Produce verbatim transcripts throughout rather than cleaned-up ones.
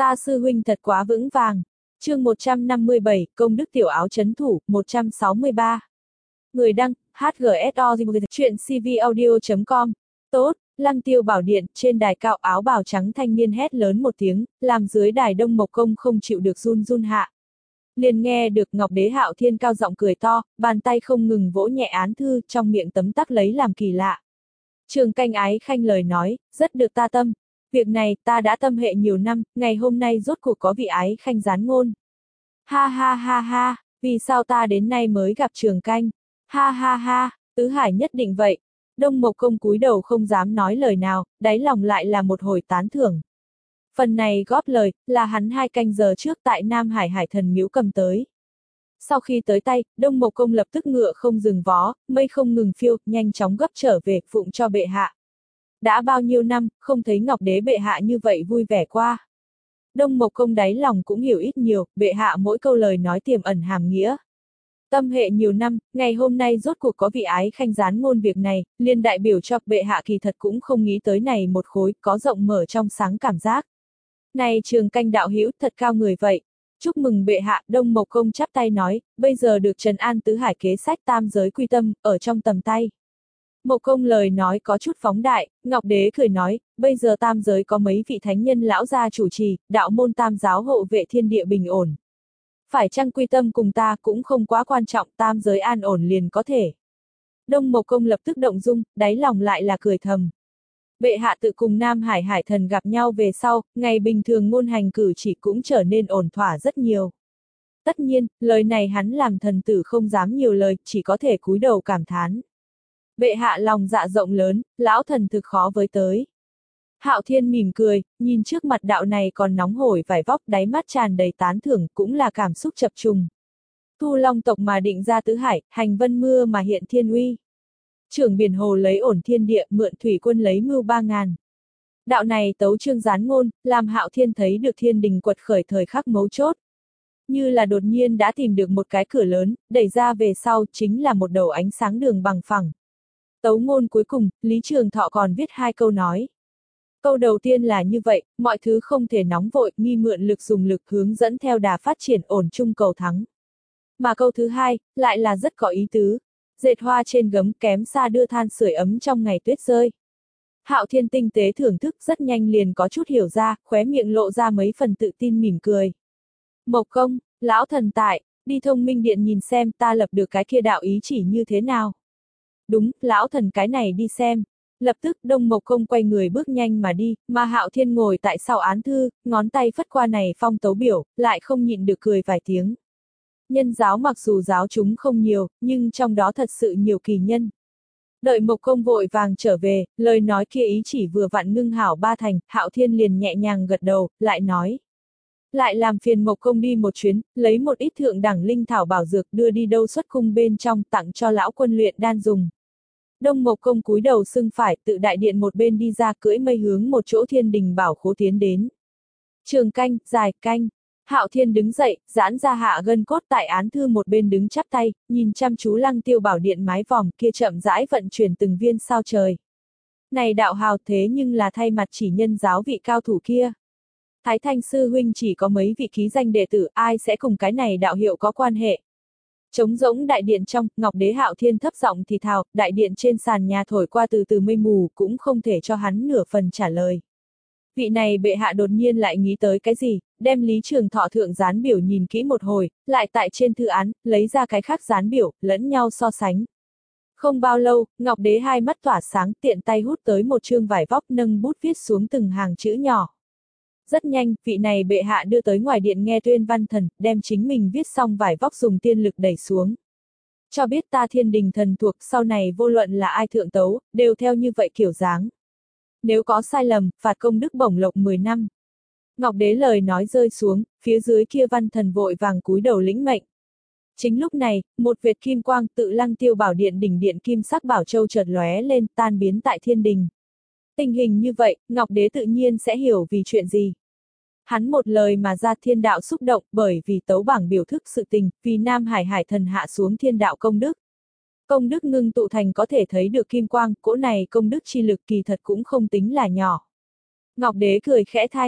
Ta sư huynh thật quá vững vàng. Chương một trăm năm mươi bảy, công đức tiểu áo chấn thủ, một trăm sáu mươi ba. Người đăng, hát giê ét o, chuyện c v audio chấm com. Tốt, Lăng Tiêu Bảo Điện, trên đài cao áo bào trắng thanh niên hét lớn một tiếng, làm dưới đài Đông Mộc Công không chịu được run run hạ. Liền nghe được Ngọc Đế Hạo Thiên cao giọng cười to, bàn tay không ngừng vỗ nhẹ án thư, trong miệng tấm tắc lấy làm kỳ lạ. Trường Canh ái khanh lời nói, rất được ta tâm. Việc này ta đã tâm hệ nhiều năm, ngày hôm nay rốt cuộc có vị ái khanh gián ngôn. Ha ha ha ha, vì sao ta đến nay mới gặp Trường Canh? Ha ha ha, Tứ Hải nhất định vậy. Đông Mộc Công cúi đầu không dám nói lời nào, đáy lòng lại là một hồi tán thưởng. Phần này góp lời, là hắn hai canh giờ trước tại Nam Hải Hải Thần Miếu cầm tới. Sau khi tới tay, Đông Mộc Công lập tức ngựa không dừng vó, mây không ngừng phiêu, nhanh chóng gấp trở về, phụng cho bệ hạ. Đã bao nhiêu năm, không thấy Ngọc Đế bệ hạ như vậy vui vẻ qua. Đông Mộc Công đáy lòng cũng hiểu ít nhiều, bệ hạ mỗi câu lời nói tiềm ẩn hàm nghĩa. Tâm hệ nhiều năm, ngày hôm nay rốt cuộc có vị ái khanh gián ngôn việc này, liên đại biểu cho bệ hạ kỳ thật cũng không nghĩ tới này một khối, có rộng mở trong sáng cảm giác. Này Trường Canh đạo hữu thật cao người vậy. Chúc mừng bệ hạ, Đông Mộc Công chắp tay nói, bây giờ được trấn an tứ hải kế sách tam giới quy tâm, ở trong tầm tay. Mộc Công lời nói có chút phóng đại, Ngọc Đế cười nói, bây giờ tam giới có mấy vị thánh nhân lão gia chủ trì, đạo môn tam giáo hộ vệ thiên địa bình ổn. Phải chăng quy tâm cùng ta cũng không quá quan trọng, tam giới an ổn liền có thể. Đông Mộc Công lập tức động dung, đáy lòng lại là cười thầm. Bệ hạ tự cùng Nam Hải Hải Thần gặp nhau về sau, ngày bình thường ngôn hành cử chỉ cũng trở nên ổn thỏa rất nhiều. Tất nhiên, lời này hắn làm thần tử không dám nhiều lời, chỉ có thể cúi đầu cảm thán. Bệ hạ lòng dạ rộng lớn, lão thần thực khó với tới. Hạo Thiên mỉm cười, nhìn trước mặt đạo này còn nóng hổi vải vóc, đáy mắt tràn đầy tán thưởng, cũng là cảm xúc chập trùng. Thu Long tộc mà định ra tứ hải, hành vân mưa mà hiện thiên uy. Trưởng biển hồ lấy ổn thiên địa, mượn thủy quân lấy mưu ba ngàn. Đạo này tấu chương gián ngôn, làm Hạo Thiên thấy được thiên đình quật khởi thời khắc mấu chốt. Như là đột nhiên đã tìm được một cái cửa lớn, đẩy ra về sau chính là một đầu ánh sáng đường bằng phẳng. Tấu ngôn cuối cùng, Lý Trường Thọ còn viết hai câu nói. Câu đầu tiên là như vậy, mọi thứ không thể nóng vội, nghi mượn lực dùng lực hướng dẫn theo đà phát triển ổn chung cầu thắng. Mà câu thứ hai, lại là rất có ý tứ. Dệt hoa trên gấm kém xa đưa than sưởi ấm trong ngày tuyết rơi. Hạo Thiên tinh tế thưởng thức rất nhanh liền có chút hiểu ra, khóe miệng lộ ra mấy phần tự tin mỉm cười. Mộc Công, lão thần tại, đi Thông Minh Điện nhìn xem ta lập được cái kia đạo ý chỉ như thế nào. Đúng, lão thần cái này đi xem. Lập tức Đông Mộc Công quay người bước nhanh mà đi, mà Hạo Thiên ngồi tại sau án thư, ngón tay phất qua này phong tấu biểu, lại không nhịn được cười vài tiếng. Nhân giáo mặc dù giáo chúng không nhiều, nhưng trong đó thật sự nhiều kỳ nhân. Đợi Mộc Công vội vàng trở về, lời nói kia ý chỉ vừa vặn ngưng hảo ba thành, Hạo Thiên liền nhẹ nhàng gật đầu, lại nói. Lại làm phiền Mộc Công đi một chuyến, lấy một ít thượng đẳng linh thảo bảo dược đưa đi đâu xuất cung bên trong tặng cho lão quân luyện đan dùng. Đông Mộc Công cúi đầu xưng phải, tự đại điện một bên đi ra cưỡi mây hướng một chỗ thiên đình bảo khố tiến đến. Trường Canh, dài canh. Hạo Thiên đứng dậy, giãn ra hạ gân cốt tại án thư một bên đứng chắp tay, nhìn chăm chú Lăng Tiêu Bảo Điện mái vòm kia chậm rãi vận chuyển từng viên sao trời. Này đạo hào thế nhưng là thay mặt chỉ nhân giáo vị cao thủ kia. Thái Thanh sư huynh chỉ có mấy vị ký danh đệ tử, ai sẽ cùng cái này đạo hiệu có quan hệ. Trống rỗng đại điện trong, Ngọc Đế Hạo Thiên thấp giọng thì thào, đại điện trên sàn nhà thổi qua từ từ mây mù, cũng không thể cho hắn nửa phần trả lời. Vị này bệ hạ đột nhiên lại nghĩ tới cái gì, đem Lý Trường Thọ thượng gián biểu nhìn kỹ một hồi, lại tại trên thư án, lấy ra cái khác gián biểu, lẫn nhau so sánh. Không bao lâu, Ngọc Đế hai mắt tỏa sáng, tiện tay hút tới một chương vải vóc, nâng bút viết xuống từng hàng chữ nhỏ. Rất nhanh, vị này bệ hạ đưa tới ngoài điện nghe tuyên văn thần, đem chính mình viết xong vải vóc dùng tiên lực đẩy xuống. Cho biết ta thiên đình thần thuộc, sau này vô luận là ai thượng tấu, đều theo như vậy kiểu dáng. Nếu có sai lầm, phạt công đức bổng lộc mười năm. Ngọc Đế lời nói rơi xuống, phía dưới kia văn thần vội vàng cúi đầu lĩnh mệnh. Chính lúc này, một vệt kim quang tự Lăng Tiêu Bảo Điện đỉnh điện kim sắc bảo châu chợt lóe lên, tan biến tại thiên đình. Tình hình như vậy, Ngọc Đế tự nhiên sẽ hiểu vì chuyện gì. Hắn một lời mà ra thiên đạo xúc động, bởi vì tấu bảng biểu thức sự tình, vì Nam Hải Hải Thần hạ xuống thiên đạo công đức. Công đức ngưng tụ thành có thể thấy được kim quang, cỗ này công đức chi lực kỳ thật cũng không tính là nhỏ. Ngọc Đế cười khẽ thanh,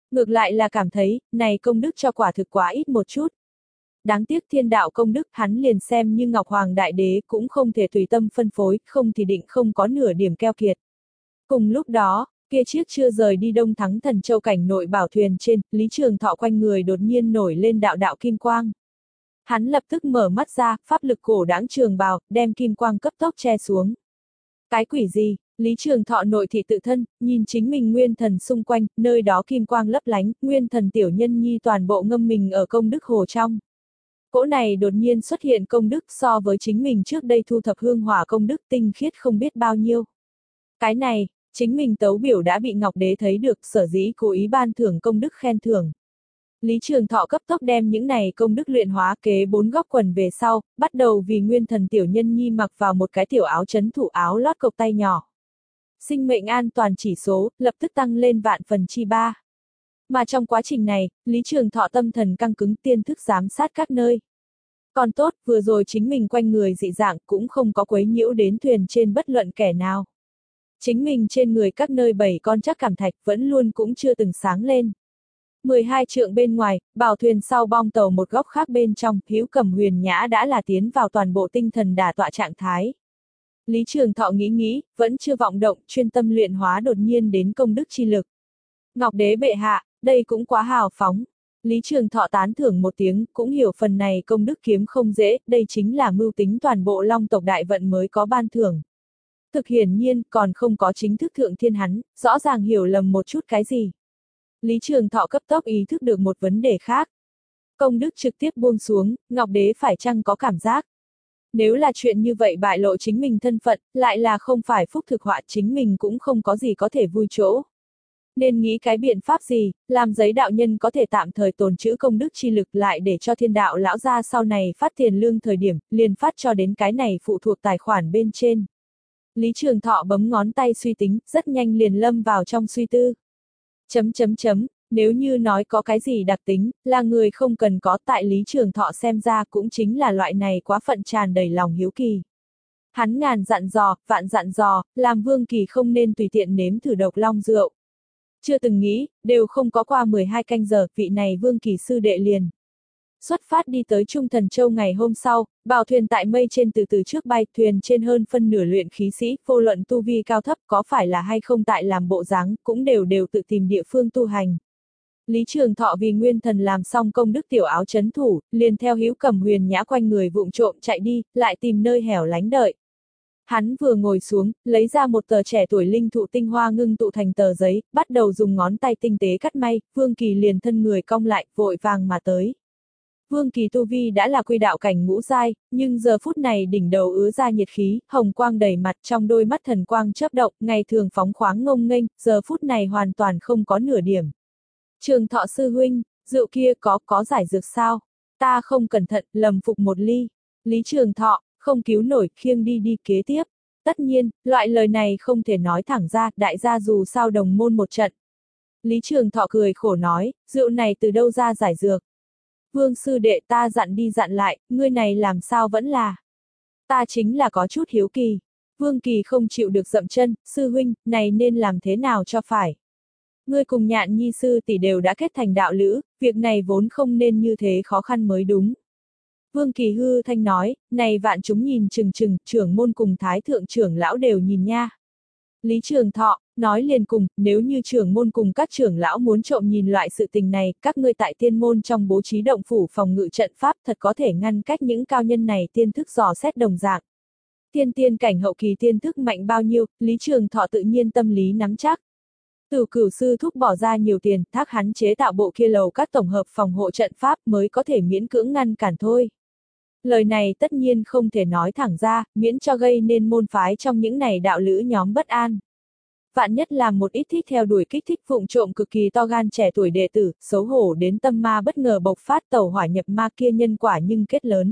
Ngược lại là cảm thấy, này công đức cho quả thực quá ít một chút. Đáng tiếc thiên đạo công đức hắn liền xem như Ngọc Hoàng Đại Đế cũng không thể tùy tâm phân phối, không thì định không có nửa điểm keo kiệt. Cùng lúc đó, kia chiếc chưa rời đi Đông Thắng Thần Châu cảnh nội bảo thuyền trên, Lý Trường Thọ quanh người đột nhiên nổi lên đạo đạo kim quang. Hắn lập tức mở mắt ra, pháp lực cổ đãng trường bào, đem kim quang cấp tốc che xuống. Cái quỷ gì? Lý Trường Thọ nội thị tự thân, nhìn chính mình nguyên thần xung quanh, nơi đó kim quang lấp lánh, nguyên thần tiểu nhân nhi toàn bộ ngâm mình ở công đức hồ trong. Cỗ này đột nhiên xuất hiện công đức so với chính mình trước đây thu thập hương hỏa công đức tinh khiết không biết bao nhiêu. Cái này, chính mình tấu biểu đã bị Ngọc Đế thấy được, sở dĩ cố ý ban thưởng công đức khen thưởng. Lý Trường Thọ cấp tốc đem những này công đức luyện hóa kế bốn góc quần về sau, bắt đầu vì nguyên thần tiểu nhân nhi mặc vào một cái tiểu áo chấn thủ áo lót cộc tay nhỏ. Sinh mệnh an toàn chỉ số, lập tức tăng lên vạn phần chi ba. Mà trong quá trình này, Lý Trường Thọ tâm thần căng cứng tiên thức giám sát các nơi. Còn tốt, vừa rồi chính mình quanh người dị dạng cũng không có quấy nhiễu đến thuyền trên bất luận kẻ nào. Chính mình trên người các nơi bảy con chắc cảm thạch vẫn luôn cũng chưa từng sáng lên. mười hai trượng bên ngoài, bảo thuyền sau bong tàu một góc khác bên trong, Hữu Cẩm Huyền Nhã đã là tiến vào toàn bộ tinh thần đả tọa trạng thái. Lý Trường Thọ nghĩ nghĩ, vẫn chưa vọng động, chuyên tâm luyện hóa đột nhiên đến công đức chi lực. Ngọc Đế bệ hạ, đây cũng quá hào phóng. Lý Trường Thọ tán thưởng một tiếng, cũng hiểu phần này công đức kiếm không dễ, đây chính là mưu tính toàn bộ Long tộc đại vận mới có ban thưởng. Thực hiển nhiên, còn không có chính thức thượng thiên hắn, rõ ràng hiểu lầm một chút cái gì. Lý Trường Thọ cấp tốc ý thức được một vấn đề khác. Công đức trực tiếp buông xuống, Ngọc Đế phải chăng có cảm giác? Nếu là chuyện như vậy bại lộ chính mình thân phận, lại là không phải phúc thực họa chính mình cũng không có gì có thể vui chỗ. Nên nghĩ cái biện pháp gì, làm giấy đạo nhân có thể tạm thời tồn trữ công đức chi lực lại để cho thiên đạo lão gia sau này phát tiền lương thời điểm, liền phát cho đến cái này phụ thuộc tài khoản bên trên. Lý Trường Thọ bấm ngón tay suy tính, rất nhanh liền lâm vào trong suy tư. Chấm chấm chấm, nếu như nói có cái gì đặc tính, là người không cần có tại Lý Trường Thọ xem ra cũng chính là loại này quá phận tràn đầy lòng hiếu kỳ. Hắn ngàn dặn dò, vạn dặn dò, làm Vương Kỳ không nên tùy tiện nếm thử độc long rượu. Chưa từng nghĩ, đều không có qua mười hai canh giờ, vị này Vương Kỳ sư đệ liền. Xuất phát đi tới Trung Thần Châu ngày hôm sau, bảo thuyền tại mây trên từ từ trước bay, thuyền trên hơn phân nửa luyện khí sĩ, vô luận tu vi cao thấp có phải là hay không tại làm bộ dáng, cũng đều đều tự tìm địa phương tu hành. Lý Trường Thọ vì nguyên thần làm xong công đức tiểu áo chấn thủ, liền theo Hữu Cẩm Huyền Nhã quanh người vụng trộm chạy đi, lại tìm nơi hẻo lánh đợi. Hắn vừa ngồi xuống, lấy ra một tờ trẻ tuổi linh thụ tinh hoa ngưng tụ thành tờ giấy, bắt đầu dùng ngón tay tinh tế cắt may, Vương Kỳ liền thân người cong lại, vội vàng mà tới. Vương Kỳ tu vi đã là quy đạo cảnh ngũ giai, nhưng giờ phút này đỉnh đầu ứa ra nhiệt khí, hồng quang đầy mặt trong đôi mắt thần quang chớp động, ngày thường phóng khoáng ngông nghênh, giờ phút này hoàn toàn không có nửa điểm. Trường Thọ sư huynh, rượu kia có có giải dược sao? Ta không cẩn thận, lầm phục một ly. Lý Trường Thọ, không cứu nổi, khiêng đi đi kế tiếp. Tất nhiên, loại lời này không thể nói thẳng ra, đại gia dù sao đồng môn một trận. Lý Trường Thọ cười khổ nói, rượu này từ đâu ra giải dược? Vương sư đệ ta dặn đi dặn lại, ngươi này làm sao vẫn là. Ta chính là có chút hiếu kỳ. Vương Kỳ không chịu được dậm chân, sư huynh, này nên làm thế nào cho phải. Ngươi cùng Nhạn Nhi sư tỷ đều đã kết thành đạo lữ, việc này vốn không nên như thế khó khăn mới đúng. Vương Kỳ hư thanh nói, này vạn chúng nhìn chừng chừng, trưởng môn cùng thái thượng trưởng lão đều nhìn nha. Lý Trường Thọ, nói liền cùng, nếu như trưởng môn cùng các trưởng lão muốn trộm nhìn loại sự tình này, các ngươi tại tiên môn trong bố trí động phủ phòng ngự trận pháp thật có thể ngăn cách những cao nhân này tiên thức dò xét đồng dạng. Tiên tiên cảnh hậu kỳ tiên thức mạnh bao nhiêu, Lý Trường Thọ tự nhiên tâm lý nắm chắc. Từ cửu sư thúc bỏ ra nhiều tiền, thác hắn chế tạo bộ kia lầu các tổng hợp phòng hộ trận pháp mới có thể miễn cưỡng ngăn cản thôi. Lời này tất nhiên không thể nói thẳng ra, miễn cho gây nên môn phái trong những này đạo lữ nhóm bất an. Vạn nhất là một ít thích theo đuổi kích thích vụng trộm cực kỳ to gan trẻ tuổi đệ tử, xấu hổ đến tâm ma bất ngờ bộc phát tẩu hỏa nhập ma kia nhân quả nhưng kết lớn.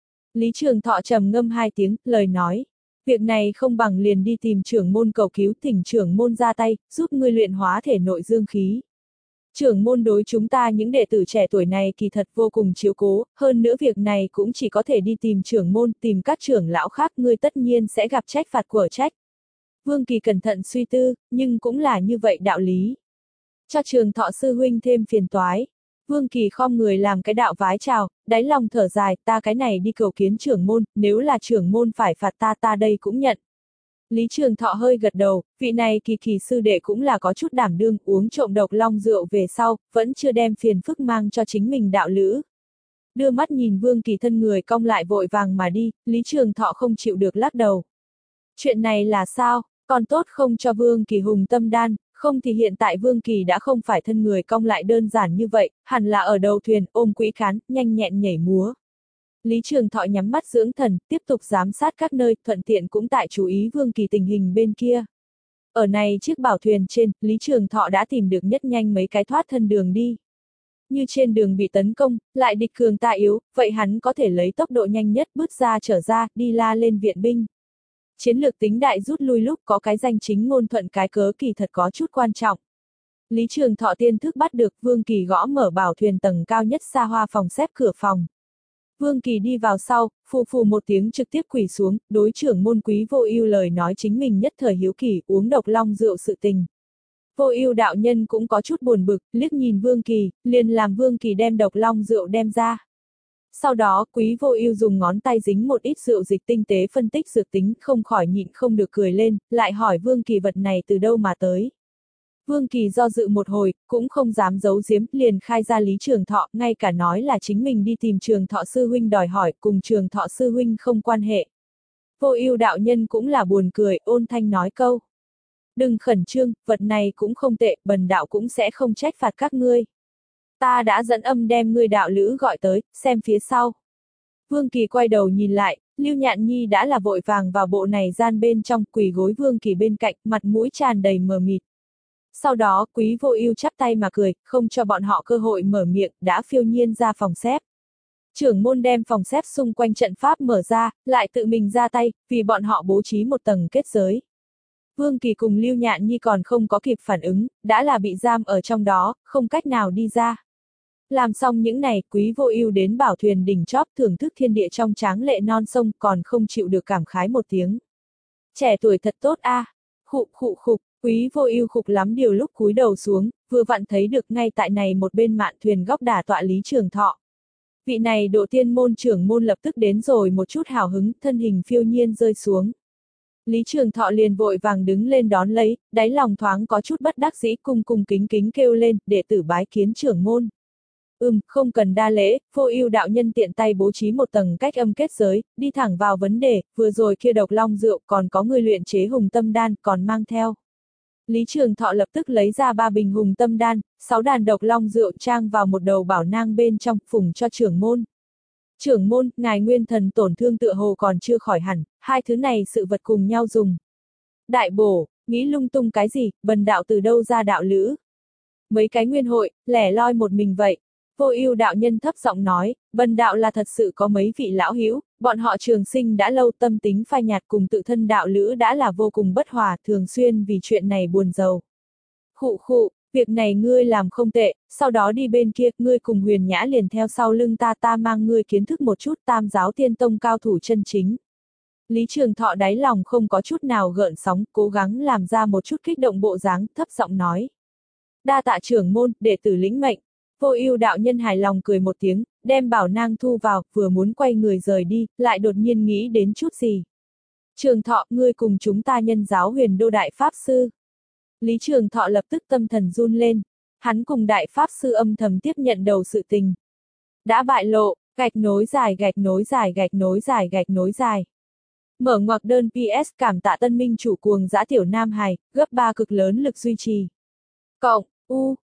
Lý Trường Thọ trầm ngâm hai tiếng, lời nói. Việc này không bằng liền đi tìm trưởng môn cầu cứu, thỉnh trưởng môn ra tay, giúp ngươi luyện hóa thể nội dương khí. Trưởng môn đối chúng ta những đệ tử trẻ tuổi này kỳ thật vô cùng chiếu cố, hơn nữa việc này cũng chỉ có thể đi tìm trưởng môn, tìm các trưởng lão khác, ngươi tất nhiên sẽ gặp trách phạt của trách. Vương Kỳ cẩn thận suy tư, nhưng cũng là như vậy đạo lý. Cho Trường Thọ sư huynh thêm phiền toái. Vương Kỳ khom người làm cái đạo vái chào, đáy lòng thở dài, ta cái này đi cầu kiến trưởng môn, nếu là trưởng môn phải phạt ta ta đây cũng nhận. Lý Trường Thọ hơi gật đầu, vị này Kỳ Kỳ sư đệ cũng là có chút đảm đương, uống trộm độc long rượu về sau, vẫn chưa đem phiền phức mang cho chính mình đạo lữ. Đưa mắt nhìn Vương Kỳ thân người cong lại vội vàng mà đi, Lý Trường Thọ không chịu được lắc đầu. Chuyện này là sao, còn tốt không cho Vương Kỳ hùng tâm đan, không thì hiện tại Vương Kỳ đã không phải thân người cong lại đơn giản như vậy, hẳn là ở đầu thuyền, ôm quỹ khán, nhanh nhẹn nhảy múa. Lý Trường Thọ nhắm mắt dưỡng thần, tiếp tục giám sát các nơi, thuận tiện cũng tại chú ý Vương Kỳ tình hình bên kia. Ở này chiếc bảo thuyền trên, Lý Trường Thọ đã tìm được nhất nhanh mấy cái thoát thân đường đi. Như trên đường bị tấn công, lại địch cường ta yếu, vậy hắn có thể lấy tốc độ nhanh nhất bước ra trở ra, đi la lên viện binh. Chiến lược tính đại rút lui lúc có cái danh chính ngôn thuận cái cớ kỳ thật có chút quan trọng. Lý Trường Thọ tiên thức bắt được Vương Kỳ gõ mở bảo thuyền tầng cao nhất xa hoa phòng xếp cửa phòng. Vương Kỳ đi vào sau, phù phù một tiếng trực tiếp quỳ xuống, đối trưởng môn Quý Vô Ưu lời nói chính mình nhất thời hiếu kỳ uống độc long rượu sự tình. Vô Ưu đạo nhân cũng có chút buồn bực, liếc nhìn Vương Kỳ, liền làm Vương Kỳ đem độc long rượu đem ra. Sau đó, Quý Vô Ưu dùng ngón tay dính một ít rượu dịch tinh tế phân tích dược tính, không khỏi nhịn không được cười lên, lại hỏi Vương Kỳ vật này từ đâu mà tới. Vương Kỳ do dự một hồi, cũng không dám giấu giếm, liền khai ra Lý Trường Thọ, ngay cả nói là chính mình đi tìm Trường Thọ sư huynh đòi hỏi, cùng Trường Thọ sư huynh không quan hệ. Vô Ưu đạo nhân cũng là buồn cười, ôn thanh nói câu. Đừng khẩn trương, vật này cũng không tệ, bần đạo cũng sẽ không trách phạt các ngươi. Ta đã dẫn âm đem ngươi đạo lữ gọi tới, xem phía sau. Vương Kỳ quay đầu nhìn lại, Lưu Nhạn Nhi đã là vội vàng vào bộ này gian bên trong, quỳ gối Vương Kỳ bên cạnh, mặt mũi tràn đầy mờ mịt. Sau đó, Quý Vô Ưu chắp tay mà cười, không cho bọn họ cơ hội mở miệng, đã phiêu nhiên ra phòng xếp. Trưởng môn đem phòng xếp xung quanh trận pháp mở ra, lại tự mình ra tay, vì bọn họ bố trí một tầng kết giới. Vương Kỳ cùng Lưu Nhạn Nhi còn không có kịp phản ứng, đã là bị giam ở trong đó, không cách nào đi ra. Làm xong những này, Quý Vô Ưu đến bảo thuyền đỉnh chóp thưởng thức thiên địa trong tráng lệ non sông, còn không chịu được cảm khái một tiếng. Trẻ tuổi thật tốt a. À. Khụ khụ khục, Quý Vô Ưu khục lắm điều lúc cúi đầu xuống, vừa vặn thấy được ngay tại này một bên mạn thuyền góc đả tọa Lý Trường Thọ. Vị này độ tiên môn trưởng môn lập tức đến rồi một chút hào hứng, thân hình phiêu nhiên rơi xuống. Lý Trường Thọ liền vội vàng đứng lên đón lấy, đáy lòng thoáng có chút bất đắc dĩ, cung cung kính kính kêu lên, đệ tử bái kiến trưởng môn. Ừm, không cần đa lễ, Vô Ưu đạo nhân tiện tay bố trí một tầng cách âm kết giới, đi thẳng vào vấn đề, vừa rồi kia độc long rượu còn có người luyện chế hùng tâm đan còn mang theo. Lý Trường Thọ lập tức lấy ra ba bình hùng tâm đan, sáu đàn độc long rượu trang vào một đầu bảo nang bên trong, phùng cho trưởng môn. Trưởng môn, ngài nguyên thần tổn thương tựa hồ còn chưa khỏi hẳn, hai thứ này sự vật cùng nhau dùng. Đại bổ, nghĩ lung tung cái gì, bần đạo từ đâu ra đạo lữ. Mấy cái nguyên hội, lẻ loi một mình vậy. Vô Ưu đạo nhân thấp giọng nói, bần đạo là thật sự có mấy vị lão hữu, bọn họ trường sinh đã lâu tâm tính phai nhạt cùng tự thân đạo lữ đã là vô cùng bất hòa, thường xuyên vì chuyện này buồn rầu. Khụ khụ, việc này ngươi làm không tệ, sau đó đi bên kia, ngươi cùng Huyền Nhã liền theo sau lưng ta ta mang ngươi kiến thức một chút Tam giáo tiên tông cao thủ chân chính. Lý Trường Thọ đáy lòng không có chút nào gợn sóng, cố gắng làm ra một chút kích động bộ dáng, thấp giọng nói. Đa tạ trưởng môn, đệ tử lĩnh mệnh. Vô Ưu đạo nhân hài lòng cười một tiếng, đem bảo nang thu vào, vừa muốn quay người rời đi, lại đột nhiên nghĩ đến chút gì. Trường Thọ, ngươi cùng chúng ta nhân giáo Huyền Đô đại pháp sư. Lý Trường Thọ lập tức tâm thần run lên, hắn cùng đại pháp sư âm thầm tiếp nhận đầu sự tình. Đã bại lộ, gạch nối dài gạch nối dài gạch nối dài gạch nối dài. Mở ngoặc đơn pê ét cảm tạ tân minh chủ cuồng dã tiểu nam hài, gấp ba cực lớn lực duy trì. Cộng, u,